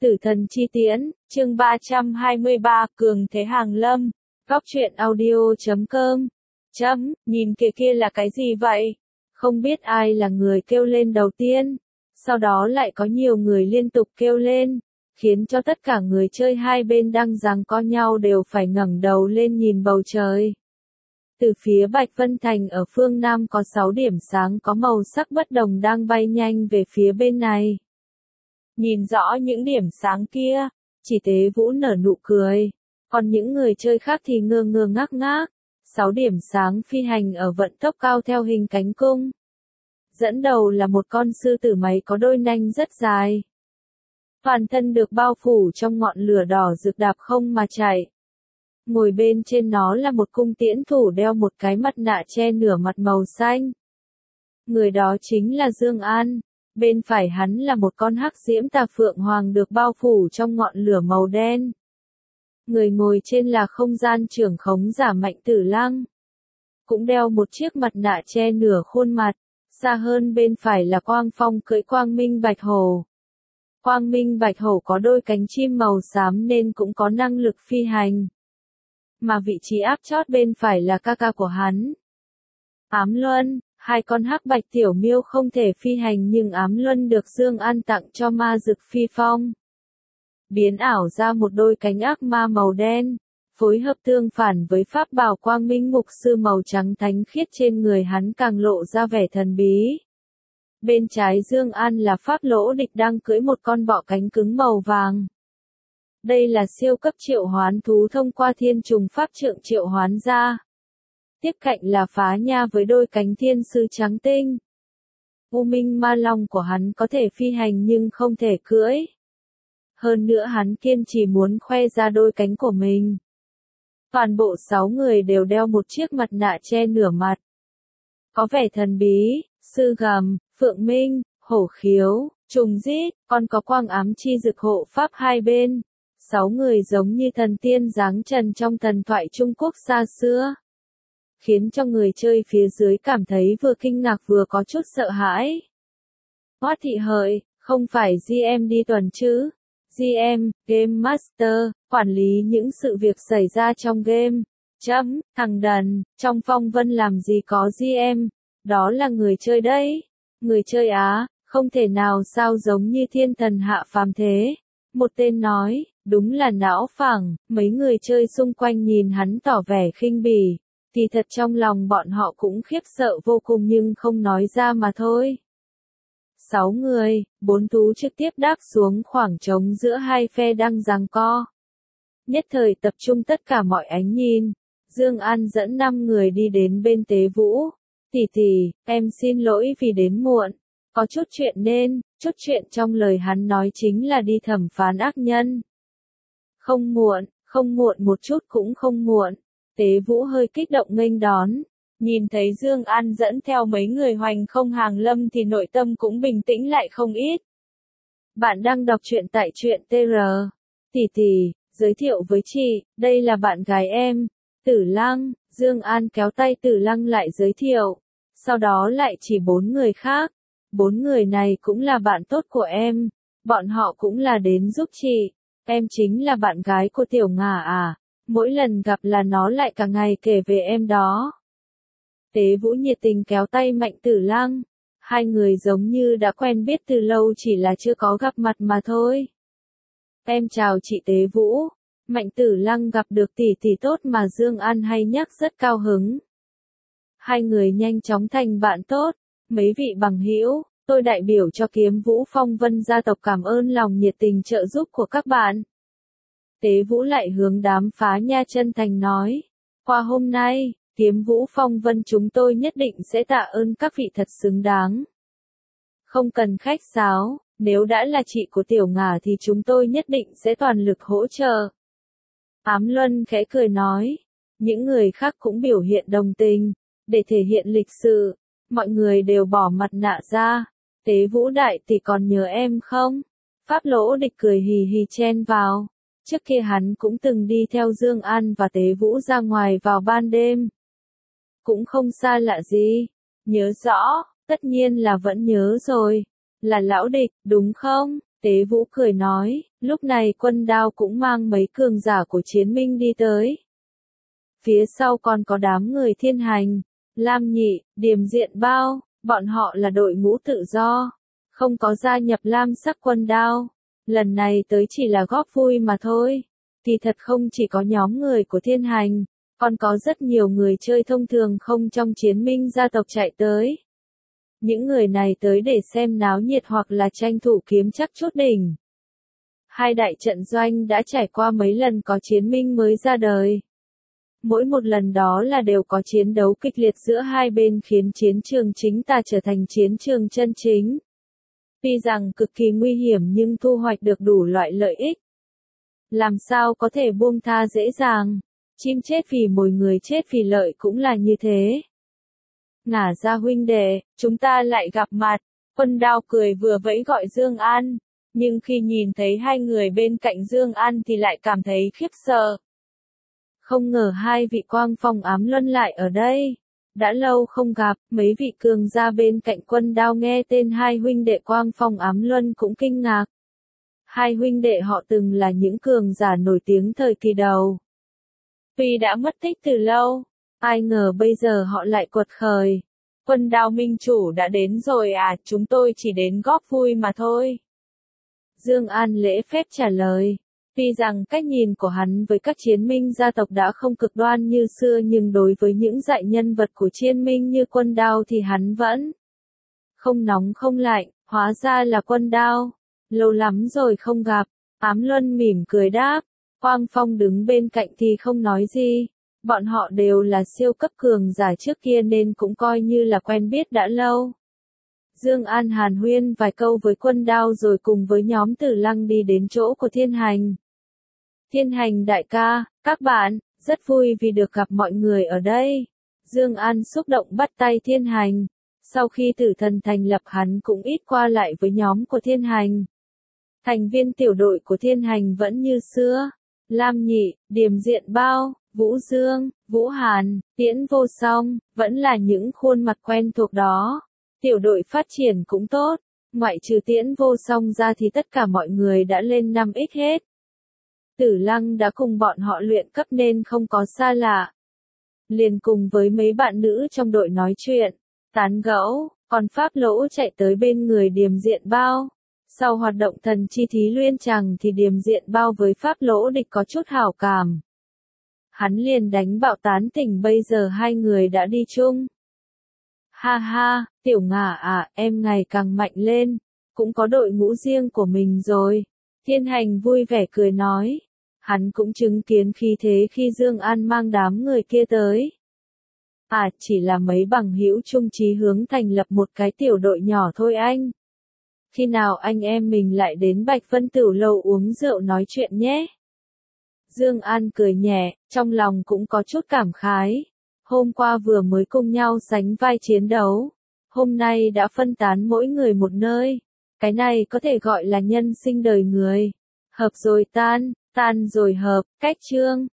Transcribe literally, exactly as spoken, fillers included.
Tử thần chi tiễn, chương ba trăm hai mươi ba, Cường Thế Hàng Lâm, góc truyện audio chấm com. Chấm, nhìn kìa kia là cái gì vậy? Không biết ai là người kêu lên đầu tiên. Sau đó lại có nhiều người liên tục kêu lên, khiến cho tất cả người chơi hai bên đang giằng co nhau đều phải ngẩng đầu lên nhìn bầu trời. Từ phía Bạch Vân Thành ở phương Nam có sáu điểm sáng có màu sắc bất đồng đang bay nhanh về phía bên này. Nhìn rõ những điểm sáng kia, chỉ Tế Vũ nở nụ cười, còn những người chơi khác thì ngơ ngơ ngác ngác. Sáu điểm sáng phi hành ở vận tốc cao theo hình cánh cung. Dẫn đầu là một con sư tử máy có đôi nanh rất dài. Toàn thân được bao phủ trong ngọn lửa đỏ rực đạp không mà chạy. Ngồi bên trên nó là một cung tiễn thủ đeo một cái mặt nạ che nửa mặt màu xanh. Người đó chính là Dương An. Bên phải hắn là một con hắc diễm tà phượng hoàng được bao phủ trong ngọn lửa màu đen. Người ngồi trên là không gian trưởng khống giả Mạnh Tử Lăng. Cũng đeo một chiếc mặt nạ che nửa khuôn mặt. Xa hơn bên phải là Quang Phong cưỡi Quang Minh Bạch Hổ. Quang Minh Bạch Hổ có đôi cánh chim màu xám nên cũng có năng lực phi hành. Mà vị trí áp chót bên phải là ca ca của hắn. Ám Luân, hai con hắc bạch tiểu miêu không thể phi hành nhưng Ám Luân được Dương An tặng cho ma dực phi phong. Biến ảo ra một đôi cánh ác ma màu đen, phối hợp tương phản với pháp bào Quang Minh Mục Sư màu trắng thánh khiết trên người hắn càng lộ ra vẻ thần bí. Bên trái Dương An là Pháp Lỗ Địch đang cưỡi một con bọ cánh cứng màu vàng. Đây là siêu cấp triệu hoán thú thông qua thiên trùng pháp trượng triệu hoán ra. Tiếp cạnh là Phá Nha với đôi cánh thiên sư trắng tinh. U Minh Ma Long của hắn có thể phi hành nhưng không thể cưỡi. Hơn nữa hắn kiên trì muốn khoe ra đôi cánh của mình. Toàn bộ sáu người đều đeo một chiếc mặt nạ che nửa mặt. Có vẻ thần bí, sư gầm, phượng minh, hổ khiếu, trùng rít, còn có quang ám chi dực hộ pháp hai bên. Sáu người giống như thần tiên giáng trần trong thần thoại Trung Quốc xa xưa. Khiến cho người chơi phía dưới cảm thấy vừa kinh ngạc vừa có chút sợ hãi. Hoát thị hợi, không phải giê em đi tuần chứ? giê em, Game Master, quản lý những sự việc xảy ra trong game. Chấm, thằng đần, trong phong vân làm gì có giê em, đó là người chơi đấy. Người chơi á, không thể nào sao giống như thiên thần hạ phàm thế. Một tên nói, đúng là não phẳng, mấy người chơi xung quanh nhìn hắn tỏ vẻ khinh bỉ. Thì thật trong lòng bọn họ cũng khiếp sợ vô cùng nhưng không nói ra mà thôi. Sáu người, bốn thú trực tiếp đáp xuống khoảng trống giữa hai phe đang giằng co. Nhất thời tập trung tất cả mọi ánh nhìn. Dương An dẫn năm người đi đến bên Tế Vũ. Tỷ tỷ, em xin lỗi vì đến muộn. Có chút chuyện nên, chút chuyện trong lời hắn nói chính là đi thẩm phán ác nhân. Không muộn, không muộn một chút cũng không muộn. Tế Vũ hơi kích động nghênh đón. Nhìn thấy Dương An dẫn theo mấy người hoành không hàng lâm thì nội tâm cũng bình tĩnh lại không ít. Bạn đang đọc truyện tại truyện tê rờ. Tỷ tỷ, giới thiệu với chị, đây là bạn gái em, Tử Lăng. Dương An kéo tay Tử Lăng lại giới thiệu. Sau đó lại chỉ bốn người khác. Bốn người này cũng là bạn tốt của em. Bọn họ cũng là đến giúp chị. Em chính là bạn gái của Tiểu Ngà à? Mỗi lần gặp là nó lại cả ngày kể về em đó. Tế Vũ nhiệt tình kéo tay Mạnh Tử Lăng. Hai người giống như đã quen biết từ lâu chỉ là chưa có gặp mặt mà thôi. Em chào chị Tế Vũ. Mạnh Tử Lăng gặp được tỷ tỷ tốt mà Dương An hay nhắc rất cao hứng. Hai người nhanh chóng thành bạn tốt. Mấy vị bằng hữu, tôi đại biểu cho Kiếm Vũ Phong Vân gia tộc cảm ơn lòng nhiệt tình trợ giúp của các bạn. Tế Vũ lại hướng đám Phá Nha chân thành nói. Qua hôm nay, Kiếm Vũ Phong Vân chúng tôi nhất định sẽ tạ ơn các vị thật xứng đáng. Không cần khách sáo, nếu đã là chị của Tiểu Ngà thì chúng tôi nhất định sẽ toàn lực hỗ trợ. Ám Luân khẽ cười nói. Những người khác cũng biểu hiện đồng tình. Để thể hiện lịch sự, mọi người đều bỏ mặt nạ ra. Tế Vũ đại tỷ còn nhớ em không? Pháp Lỗ Địch cười hì hì chen vào. Trước kia hắn cũng từng đi theo Dương An và Tế Vũ ra ngoài vào ban đêm. Cũng không xa lạ gì. Nhớ rõ, tất nhiên là vẫn nhớ rồi. Là Lão Địch, đúng không? Tế Vũ cười nói, Lúc này Quân Đao cũng mang mấy cường giả của Chiến Minh đi tới. Phía sau còn có đám người Thiên Hành, Lam Nhị, Điềm Diện Bao, bọn họ là đội ngũ tự do, không có gia nhập Lam Sắc Quân Đao. Lần này tới chỉ là góp vui mà thôi. Kỳ thật không chỉ có nhóm người của Thiên Hành, còn có rất nhiều người chơi thông thường không trong Chiến Minh gia tộc chạy tới. Những người này tới để xem náo nhiệt hoặc là tranh thủ kiếm chắc chút đỉnh. Hai đại trận doanh đã trải qua mấy lần có Chiến Minh mới ra đời. Mỗi một lần đó là đều có chiến đấu kịch liệt giữa hai bên khiến chiến trường chính tà trở thành chiến trường chân chính. Tuy rằng cực kỳ nguy hiểm nhưng thu hoạch được đủ loại lợi ích. Làm sao có thể buông tha dễ dàng, chim chết vì mồi người chết vì lợi cũng là như thế. Ngả ra huynh đệ, chúng ta lại gặp mặt. Quân Đao cười vừa vẫy gọi Dương An, nhưng khi nhìn thấy hai người bên cạnh Dương An thì lại cảm thấy khiếp sợ. Không ngờ hai vị Quang Phong Ám Luân lại ở đây. Đã lâu không gặp, mấy vị cường gia bên cạnh Quân Đao nghe tên hai huynh đệ Quang Phong Ám Luân cũng kinh ngạc. Hai huynh đệ họ từng là những cường giả nổi tiếng thời kỳ đầu. Tuy đã mất tích từ lâu, ai ngờ bây giờ họ lại quật khởi. Quân Đao minh chủ đã đến rồi à, chúng tôi chỉ đến góp vui mà thôi. Dương An lễ phép trả lời. Tuy rằng cách nhìn của hắn với các chiến minh gia tộc đã không cực đoan như xưa nhưng đối với những dại nhân vật của Chiến Minh như Quân Đao thì hắn vẫn không nóng không lạnh, hóa ra là Quân Đao. Lâu lắm rồi không gặp, Ám Luân mỉm cười đáp. Quang Phong đứng bên cạnh thì không nói gì. Bọn họ đều là siêu cấp cường giả trước kia nên cũng coi như là quen biết đã lâu. Dương An hàn huyên vài câu với Quân Đao rồi cùng với nhóm Tử Lăng đi đến chỗ của Thiên Hành. Thiên Hành đại ca, các bạn, rất vui vì được gặp mọi người ở đây. Dương An xúc động bắt tay Thiên Hành. Sau khi Tử Thần thành lập hắn cũng ít qua lại với nhóm của Thiên Hành. Thành viên tiểu đội của Thiên Hành vẫn như xưa. Lam Nhị, Điềm Diện Bao, Vũ Dương, Vũ Hàn, Tiễn Vô Song, vẫn là những khuôn mặt quen thuộc đó. Tiểu đội phát triển cũng tốt, ngoại trừ Tiễn Vô Song ra thì tất cả mọi người đã lên năm x hết. Tử Lăng đã cùng bọn họ luyện cấp nên không có xa lạ. Liền cùng với mấy bạn nữ trong đội nói chuyện, tán gẫu, còn Pháp Lỗ chạy tới bên người Điềm Diện Bao. Sau hoạt động thần chi thí luyên chàng thì Điềm Diện Bao với Pháp Lỗ địch có chút hảo cảm. Hắn liền đánh bạo tán tỉnh bây giờ hai người đã đi chung. Ha ha, Tiểu Ngả à, em ngày càng mạnh lên, cũng có đội ngũ riêng của mình rồi. Thiên Hành vui vẻ cười nói. Hắn cũng chứng kiến khí thế khi Dương An mang đám người kia tới. À, chỉ là mấy bằng hữu chung chí hướng thành lập một cái tiểu đội nhỏ thôi anh. Khi nào anh em mình lại đến Bạch Vân Tửu Lầu uống rượu nói chuyện nhé. Dương An cười nhẹ, trong lòng cũng có chút cảm khái. Hôm qua vừa mới cùng nhau sánh vai chiến đấu. Hôm nay đã phân tán mỗi người một nơi. Cái này có thể gọi là nhân sinh đời người. Hợp rồi tan, tan rồi hợp, cách chương.